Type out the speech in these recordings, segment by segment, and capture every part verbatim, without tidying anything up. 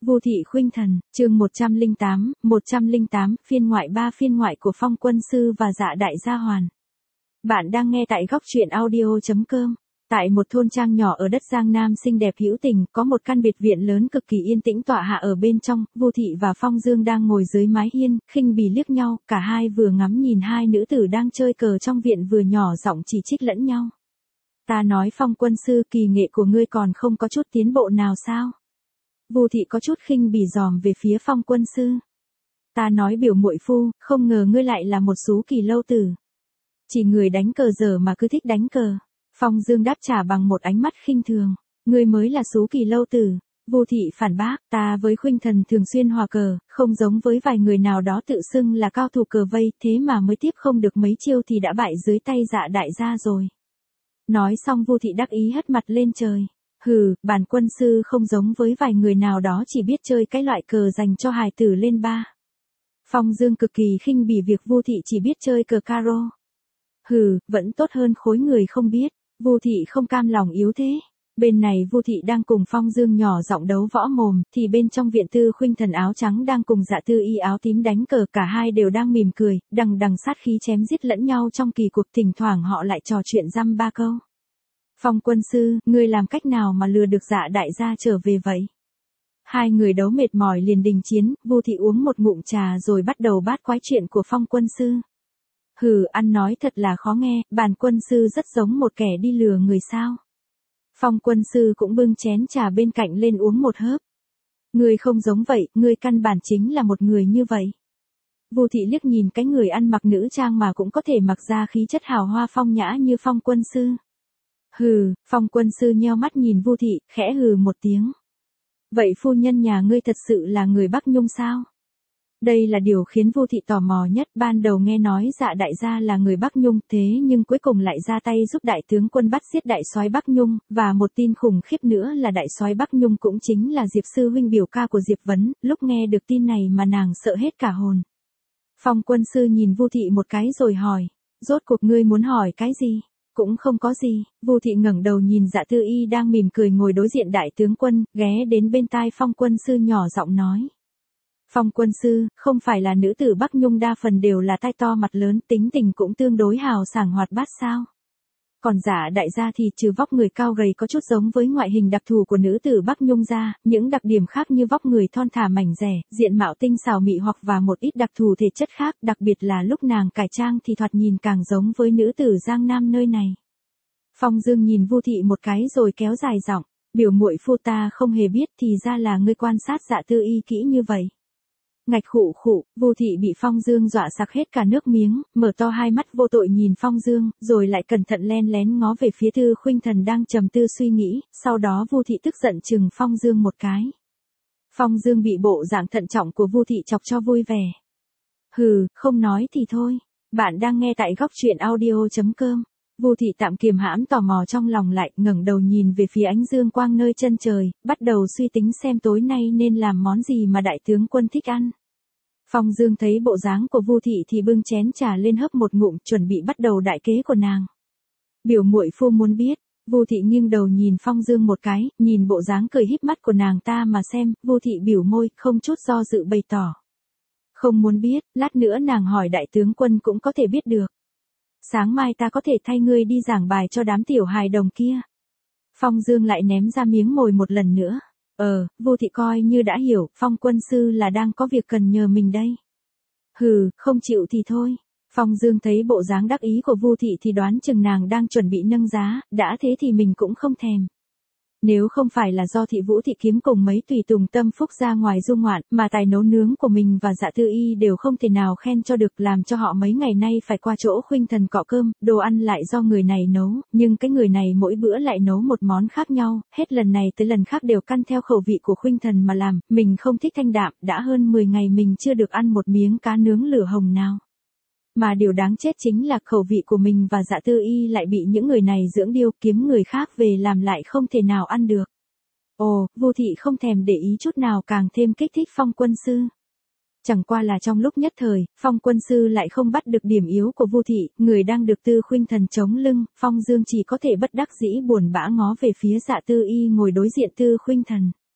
Vu Thị Khuynh Thần, chương một trăm lẻ tám, một trăm lẻ tám, phiên ngoại ba phiên ngoại của Phong Quân Sư và Dạ Đại Gia Hoàn. Bạn đang nghe tại góc truyện audio chấm com. Tại một thôn trang nhỏ ở đất Giang Nam xinh đẹp hữu tình, có một căn biệt viện lớn cực kỳ yên tĩnh tọa hạ ở bên trong. Vu Thị và Phong Dương đang ngồi dưới mái hiên, khinh bỉ liếc nhau, cả hai vừa ngắm nhìn hai nữ tử đang chơi cờ trong viện vừa nhỏ giọng chỉ trích lẫn nhau. Ta nói Phong Quân Sư, kỳ nghệ của ngươi còn không có chút tiến bộ nào sao? Vu Thị có chút khinh bỉ dòm về phía Phong Quân Sư. Ta nói biểu muội phu, không ngờ ngươi lại là một sú kỳ lâu tử. Chỉ người đánh cờ dở mà cứ thích đánh cờ. Phong Dương đáp trả bằng một ánh mắt khinh thường. Ngươi mới là sú kỳ lâu tử. Vu Thị phản bác, ta với Khuynh Thần thường xuyên hòa cờ, không giống với vài người nào đó tự xưng là cao thủ cờ vây, thế mà mới tiếp không được mấy chiêu thì đã bại dưới tay Dạ Đại gia rồi. Nói xong Vu Thị đắc ý hất mặt lên trời. Hừ, bản quân sư không giống với vài người nào đó chỉ biết chơi cái loại cờ dành cho hài tử lên ba. Phong Dương cực kỳ khinh bỉ việc Vu Thị chỉ biết chơi cờ caro. Hừ, vẫn tốt hơn khối người không biết. Vu Thị không cam lòng yếu thế. Bên này Vu Thị đang cùng Phong Dương nhỏ giọng đấu võ mồm, thì bên trong viện Tư Khuynh Thần áo trắng đang cùng Dạ Tư Y áo tím đánh cờ, cả hai đều đang mỉm cười, đằng đằng sát khí chém giết lẫn nhau trong kỳ cuộc, thỉnh thoảng họ lại trò chuyện dăm ba câu. Phong Quân Sư, ngươi làm cách nào mà lừa được Dạ Đại gia trở về vậy? Hai người đấu mệt mỏi liền đình chiến, Vu Thị uống một ngụm trà rồi bắt đầu bát quái chuyện của Phong Quân Sư. Hừ, ăn nói thật là khó nghe, bản Quân Sư rất giống một kẻ đi lừa người sao? Phong Quân Sư cũng bưng chén trà bên cạnh lên uống một hớp. Ngươi không giống vậy, ngươi căn bản chính là một người như vậy. Vu Thị liếc nhìn cái người ăn mặc nữ trang mà cũng có thể mặc ra khí chất hào hoa phong nhã như Phong Quân Sư. Hừ, Phong Quân Sư nheo mắt nhìn Vu Thị, khẽ hừ một tiếng. Vậy phu nhân nhà ngươi thật sự là người Bắc Nhung sao? Đây là điều khiến Vu Thị tò mò nhất, ban đầu nghe nói Dạ Đại gia là người Bắc Nhung, thế nhưng cuối cùng lại ra tay giúp đại tướng quân bắt giết đại soái Bắc Nhung, và một tin khủng khiếp nữa là đại soái Bắc Nhung cũng chính là Diệp sư huynh biểu ca của Diệp Vấn, lúc nghe được tin này mà nàng sợ hết cả hồn. Phong Quân Sư nhìn Vu Thị một cái rồi hỏi, rốt cuộc ngươi muốn hỏi cái gì? Cũng không có gì. Vu Thị ngẩng đầu nhìn Dạ Tư Y đang mỉm cười ngồi đối diện đại tướng quân, ghé đến bên tai Phong Quân Sư nhỏ giọng nói. Phong Quân Sư, không phải là nữ tử Bắc Nhung đa phần đều là tai to mặt lớn, tính tình cũng tương đối hào sảng hoạt bát sao? Còn Dạ Đại gia thì trừ vóc người cao gầy có chút giống với ngoại hình đặc thù của nữ tử Bắc Nhung ra, những đặc điểm khác như vóc người thon thả mảnh dẻ, diện mạo tinh xảo mị hoặc và một ít đặc thù thể chất khác, đặc biệt là lúc nàng cải trang thì thoạt nhìn càng giống với nữ tử Giang Nam nơi này. Phong Dương nhìn Vu Thị một cái rồi kéo dài giọng, biểu muội phu ta không hề biết thì ra là ngươi quan sát Dạ Tư Y kỹ như vậy. Ngạch khụ khụ, Vu Thị bị Phong Dương dọa sặc hết cả nước miếng, mở to hai mắt vô tội nhìn Phong Dương, rồi lại cẩn thận len lén ngó về phía Tư Khuynh Thần đang trầm tư suy nghĩ, sau đó Vu Thị tức giận chừng Phong Dương một cái. Phong Dương bị bộ dạng thận trọng của Vu Thị chọc cho vui vẻ. Hừ, không nói thì thôi, bạn đang nghe tại góc truyện audio chấm com. Vu Thị tạm kiềm hãm tò mò trong lòng lại, ngẩng đầu nhìn về phía ánh dương quang nơi chân trời, bắt đầu suy tính xem tối nay nên làm món gì mà đại tướng quân thích ăn. Phong Dương thấy bộ dáng của Vu Thị thì bưng chén trà lên hớp một ngụm, chuẩn bị bắt đầu đại kế của nàng. Biểu muội phu muốn biết. Vu Thị nghiêng đầu nhìn Phong Dương một cái, nhìn bộ dáng cười híp mắt của nàng ta mà xem, Vu Thị biểu môi, không chút do dự bày tỏ. Không muốn biết, lát nữa nàng hỏi đại tướng quân cũng có thể biết được. Sáng mai ta có thể thay ngươi đi giảng bài cho đám tiểu hài đồng kia. Phong Dương lại ném ra miếng mồi một lần nữa. Ờ, Vu Thị coi như đã hiểu, Phong Quân Sư là đang có việc cần nhờ mình đây. Hừ, không chịu thì thôi. Phong Dương thấy bộ dáng đắc ý của Vu Thị thì đoán chừng nàng đang chuẩn bị nâng giá, đã thế thì mình cũng không thèm. Nếu không phải là do Thị Vũ Thị kiếm cùng mấy tùy tùng tâm phúc ra ngoài du ngoạn, mà tài nấu nướng của mình và Dạ Tư Y đều không thể nào khen cho được, làm cho họ mấy ngày nay phải qua chỗ Khuynh Thần cọ cơm, đồ ăn lại do người này nấu, nhưng cái người này mỗi bữa lại nấu một món khác nhau, hết lần này tới lần khác đều căn theo khẩu vị của Khuynh Thần mà làm, mình không thích thanh đạm, đã hơn mười ngày mình chưa được ăn một miếng cá nướng lửa hồng nào. Mà điều đáng chết chính là khẩu vị của mình và Dạ Tư Y lại bị những người này dưỡng điêu, kiếm người khác về làm lại không thể nào ăn được. Ồ, Vu Thị không thèm để ý chút nào, càng thêm kích thích Phong Quân Sư. Chẳng qua là trong lúc nhất thời, Phong Quân Sư lại không bắt được điểm yếu của Vu Thị, người đang được Tư Khuynh Thần chống lưng, Phong Dương chỉ có thể bất đắc dĩ buồn bã ngó về phía Dạ Tư Y ngồi đối diện Tư Khuynh Thần.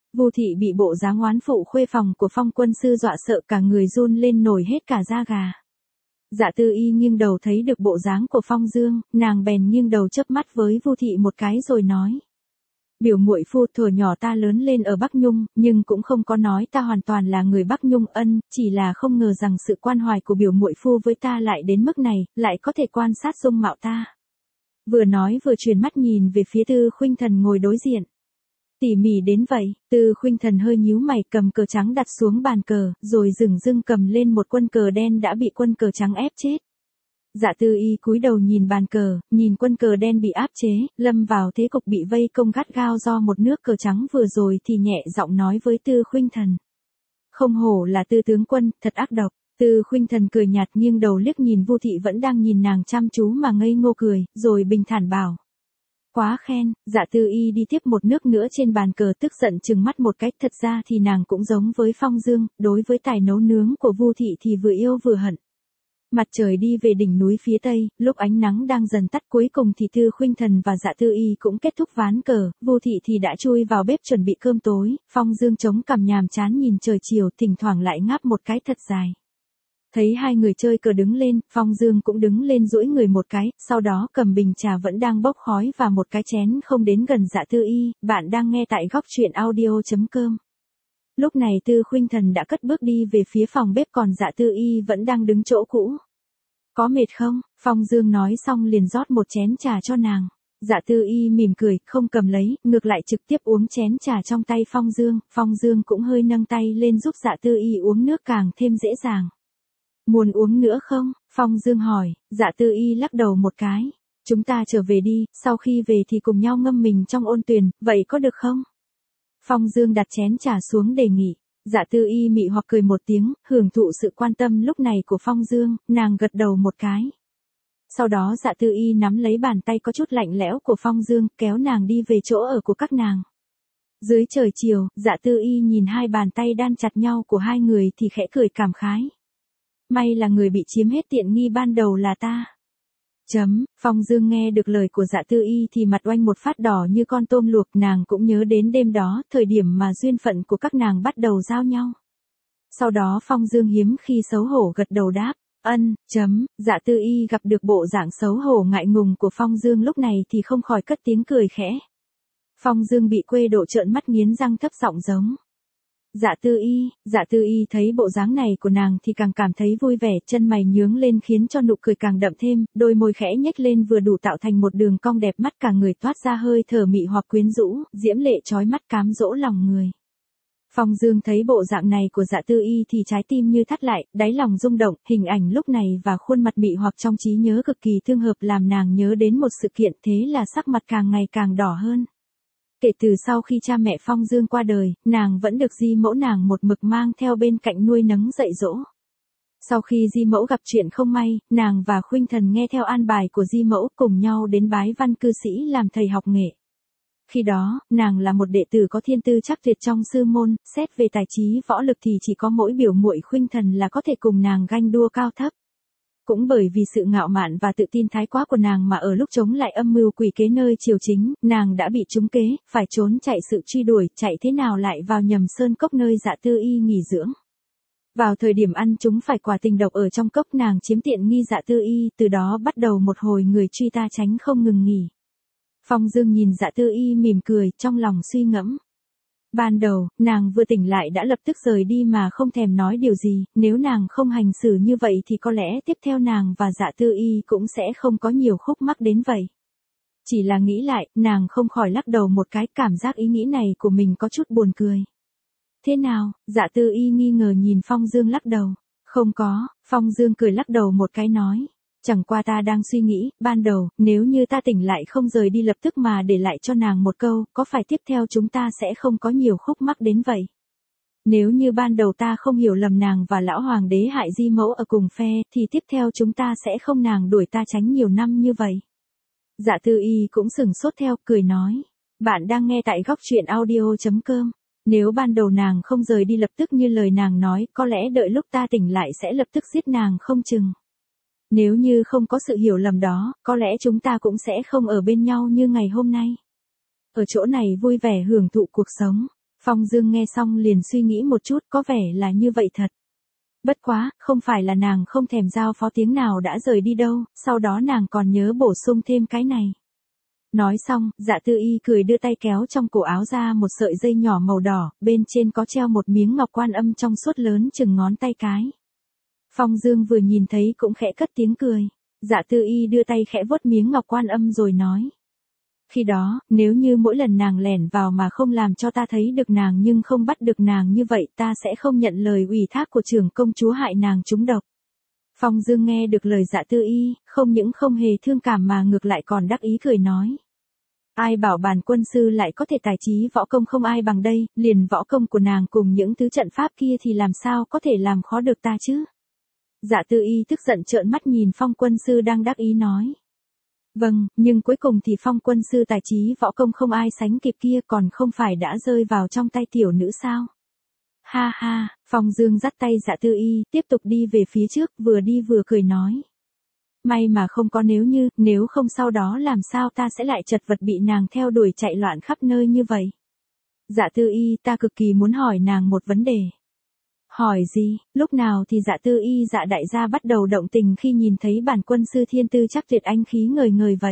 Vu thị bị bộ dáng oán phụ khuê phòng của Phong quân sư dọa sợ cả người run lên nổi hết cả da gà. Dạ Tư Y nghiêng đầu thấy được bộ dáng của Phong Dương, nàng bèn nghiêng đầu chớp mắt với Vu thị một cái rồi nói. Biểu muội phu thuở nhỏ ta lớn lên ở Bắc Nhung, nhưng cũng không có nói ta hoàn toàn là người Bắc Nhung ân, chỉ là không ngờ rằng sự quan hoài của biểu muội phu với ta lại đến mức này, lại có thể quan sát dung mạo ta. Vừa nói vừa chuyển mắt nhìn về phía Tư Khuynh Thần ngồi đối diện. Tỉ mỉ đến vậy, Tư Khuynh Thần hơi nhíu mày cầm cờ trắng đặt xuống bàn cờ, rồi dửng dưng cầm lên một quân cờ đen đã bị quân cờ trắng ép chết. Dạ Tư Y cúi đầu nhìn bàn cờ, nhìn quân cờ đen bị áp chế, lâm vào thế cục bị vây công gắt gao do một nước cờ trắng vừa rồi thì nhẹ giọng nói với Tư Khuynh Thần. Không hổ là Tư tướng quân, thật ác độc. Tư Khuynh Thần cười nhạt nghiêng đầu liếc nhìn Vu thị vẫn đang nhìn nàng chăm chú mà ngây ngô cười, rồi bình thản bảo. Quá khen. Dạ Tư Y đi tiếp một nước nữa trên bàn cờ tức giận trừng mắt một cách, thật ra thì nàng cũng giống với Phong Dương, đối với tài nấu nướng của Vu thị thì vừa yêu vừa hận. Mặt trời đi về đỉnh núi phía tây, lúc ánh nắng đang dần tắt cuối cùng thì Tư Khuynh Thần và Dạ Tư Y cũng kết thúc ván cờ, Vu thị thì đã chui vào bếp chuẩn bị cơm tối, Phong Dương chống cằm nhàm chán nhìn trời chiều, thỉnh thoảng lại ngáp một cái thật dài. Thấy hai người chơi cờ đứng lên, Phong Dương cũng đứng lên duỗi người một cái, sau đó cầm bình trà vẫn đang bốc khói và một cái chén không đến gần Dạ Tư Y. Bạn đang nghe tại góc truyện audio chấm com. Lúc này Tư Khuynh Thần đã cất bước đi về phía phòng bếp còn Dạ Tư Y vẫn đang đứng chỗ cũ. Có mệt không? Phong Dương nói xong liền rót một chén trà cho nàng. Dạ Tư Y mỉm cười, không cầm lấy, ngược lại trực tiếp uống chén trà trong tay Phong Dương. Phong Dương cũng hơi nâng tay lên giúp Dạ Tư Y uống nước càng thêm dễ dàng. Muốn uống nữa không? Phong Dương hỏi. Dạ Tư Y lắc đầu một cái. Chúng ta trở về đi, sau khi về thì cùng nhau ngâm mình trong ôn tuyền, vậy có được không? Phong Dương đặt chén trà xuống đề nghị. Dạ Tư Y mị hoặc cười một tiếng, hưởng thụ sự quan tâm lúc này của Phong Dương, nàng gật đầu một cái. Sau đó Dạ Tư Y nắm lấy bàn tay có chút lạnh lẽo của Phong Dương, kéo nàng đi về chỗ ở của các nàng. Dưới trời chiều, Dạ Tư Y nhìn hai bàn tay đan chặt nhau của hai người thì khẽ cười cảm khái. May là người bị chiếm hết tiện nghi ban đầu là ta. Chấm, Phong Dương nghe được lời của Dạ Tư Y thì mặt oanh một phát đỏ như con tôm luộc, nàng cũng nhớ đến đêm đó, thời điểm mà duyên phận của các nàng bắt đầu giao nhau. Sau đó Phong Dương hiếm khi xấu hổ gật đầu đáp, ân, chấm, Dạ Tư Y gặp được bộ dạng xấu hổ ngại ngùng của Phong Dương lúc này thì không khỏi cất tiếng cười khẽ. Phong Dương bị quê độ trợn mắt nghiến răng thấp giọng giống. Dạ Tư Y, Dạ Tư Y thấy bộ dáng này của nàng thì càng cảm thấy vui vẻ, chân mày nhướng lên khiến cho nụ cười càng đậm thêm, đôi môi khẽ nhếch lên vừa đủ tạo thành một đường cong đẹp mắt, cả người toát ra hơi thở mị hoặc quyến rũ, diễm lệ chói mắt cám dỗ lòng người. Phong Dương thấy bộ dạng này của Dạ Tư Y thì trái tim như thắt lại, đáy lòng rung động, hình ảnh lúc này và khuôn mặt mị hoặc trong trí nhớ cực kỳ tương hợp làm nàng nhớ đến một sự kiện, thế là sắc mặt càng ngày càng đỏ hơn. Kể từ sau khi cha mẹ Phong Dương qua đời, nàng vẫn được di mẫu nàng một mực mang theo bên cạnh nuôi nấng dạy dỗ. Sau khi di mẫu gặp chuyện không may, nàng và Khuynh Thần nghe theo an bài của di mẫu cùng nhau đến bái văn cư sĩ làm thầy học nghệ. Khi đó, nàng là một đệ tử có thiên tư chắc tuyệt trong sư môn, xét về tài trí võ lực thì chỉ có mỗi biểu muội Khuynh Thần là có thể cùng nàng ganh đua cao thấp. Cũng bởi vì sự ngạo mạn và tự tin thái quá của nàng mà ở lúc chống lại âm mưu quỷ kế nơi triều chính, nàng đã bị trúng kế, phải trốn chạy sự truy đuổi, chạy thế nào lại vào nhầm sơn cốc nơi Dạ Tư Y nghỉ dưỡng. Vào thời điểm ăn chúng phải quả tình độc ở trong cốc, nàng chiếm tiện nghi Dạ Tư Y, từ đó bắt đầu một hồi người truy ta tránh không ngừng nghỉ. Phong Dương nhìn Dạ Tư Y mỉm cười, trong lòng suy ngẫm. Ban đầu, nàng vừa tỉnh lại đã lập tức rời đi mà không thèm nói điều gì, nếu nàng không hành xử như vậy thì có lẽ tiếp theo nàng và Dạ Tư Y cũng sẽ không có nhiều khúc mắc đến vậy. Chỉ là nghĩ lại, nàng không khỏi lắc đầu một cái, cảm giác ý nghĩ này của mình có chút buồn cười. Thế nào? Dạ Tư Y nghi ngờ nhìn Phong Dương lắc đầu. Không có, Phong Dương cười lắc đầu một cái nói. Chẳng qua ta đang suy nghĩ, ban đầu, nếu như ta tỉnh lại không rời đi lập tức mà để lại cho nàng một câu, có phải tiếp theo chúng ta sẽ không có nhiều khúc mắc đến vậy? Nếu như ban đầu ta không hiểu lầm nàng và lão hoàng đế hại di mẫu ở cùng phe, thì tiếp theo chúng ta sẽ không nàng đuổi ta tránh nhiều năm như vậy. Dạ Tư Y cũng sừng sốt theo, cười nói. Bạn đang nghe tại góc truyện audio chấm com. Nếu ban đầu nàng không rời đi lập tức như lời nàng nói, có lẽ đợi lúc ta tỉnh lại sẽ lập tức giết nàng không chừng. Nếu như không có sự hiểu lầm đó, có lẽ chúng ta cũng sẽ không ở bên nhau như ngày hôm nay. Ở chỗ này vui vẻ hưởng thụ cuộc sống. Phong Dương nghe xong liền suy nghĩ một chút, có vẻ là như vậy thật. Bất quá, không phải là nàng không thèm giao phó tiếng nào đã rời đi đâu, sau đó nàng còn nhớ bổ sung thêm cái này. Nói xong, Dạ Tư Y cười đưa tay kéo trong cổ áo ra một sợi dây nhỏ màu đỏ, bên trên có treo một miếng ngọc quan âm trong suốt lớn chừng ngón tay cái. Phong Dương vừa nhìn thấy cũng khẽ cất tiếng cười. Dạ Tư Y đưa tay khẽ vuốt miếng ngọc quan âm rồi nói. Khi đó, nếu như mỗi lần nàng lẻn vào mà không làm cho ta thấy được nàng nhưng không bắt được nàng như vậy ta sẽ không nhận lời ủy thác của trưởng công chúa hại nàng trúng độc. Phong Dương nghe được lời Dạ Tư Y, không những không hề thương cảm mà ngược lại còn đắc ý cười nói. Ai bảo bản quân sư lại có thể tài trí võ công không ai bằng đây, liền võ công của nàng cùng những thứ trận pháp kia thì làm sao có thể làm khó được ta chứ. Dạ Tư Y tức giận trợn mắt nhìn Phong quân sư đang đắc ý nói. Vâng, nhưng cuối cùng thì Phong quân sư tài trí võ công không ai sánh kịp kia còn không phải đã rơi vào trong tay tiểu nữ sao. Ha ha, Phong Dương dắt tay Dạ Tư Y, tiếp tục đi về phía trước, vừa đi vừa cười nói. May mà không có nếu như, nếu không sau đó làm sao ta sẽ lại chật vật bị nàng theo đuổi chạy loạn khắp nơi như vậy. Dạ Tư Y, ta cực kỳ muốn hỏi nàng một vấn đề. Hỏi gì, lúc nào thì Dạ Tư Y Dạ đại gia bắt đầu động tình khi nhìn thấy bản quân sư thiên tư chắc tuyệt anh khí ngời ngời vậy?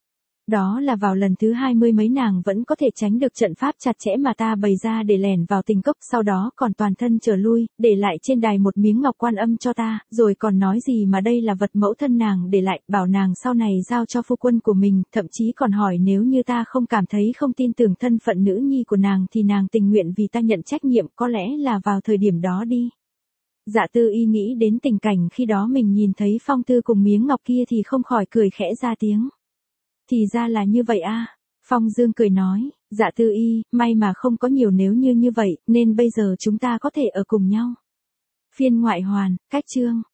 Đó là vào lần thứ hai mươi mấy nàng vẫn có thể tránh được trận pháp chặt chẽ mà ta bày ra để lẻn vào tình cốc, sau đó còn toàn thân trở lui, để lại trên đài một miếng ngọc quan âm cho ta, rồi còn nói gì mà đây là vật mẫu thân nàng để lại, bảo nàng sau này giao cho phu quân của mình, thậm chí còn hỏi nếu như ta không cảm thấy không tin tưởng thân phận nữ nhi của nàng thì nàng tình nguyện vì ta nhận trách nhiệm, có lẽ là vào thời điểm đó đi. Dạ Tư Y nghĩ đến tình cảnh khi đó mình nhìn thấy Phong Tư cùng miếng ngọc kia thì không khỏi cười khẽ ra tiếng. Thì ra là như vậy a. Phong Dương cười nói, Dạ Tư Y, may mà không có nhiều nếu như như vậy, nên bây giờ chúng ta có thể ở cùng nhau. Phiên ngoại hoàn, cách chương.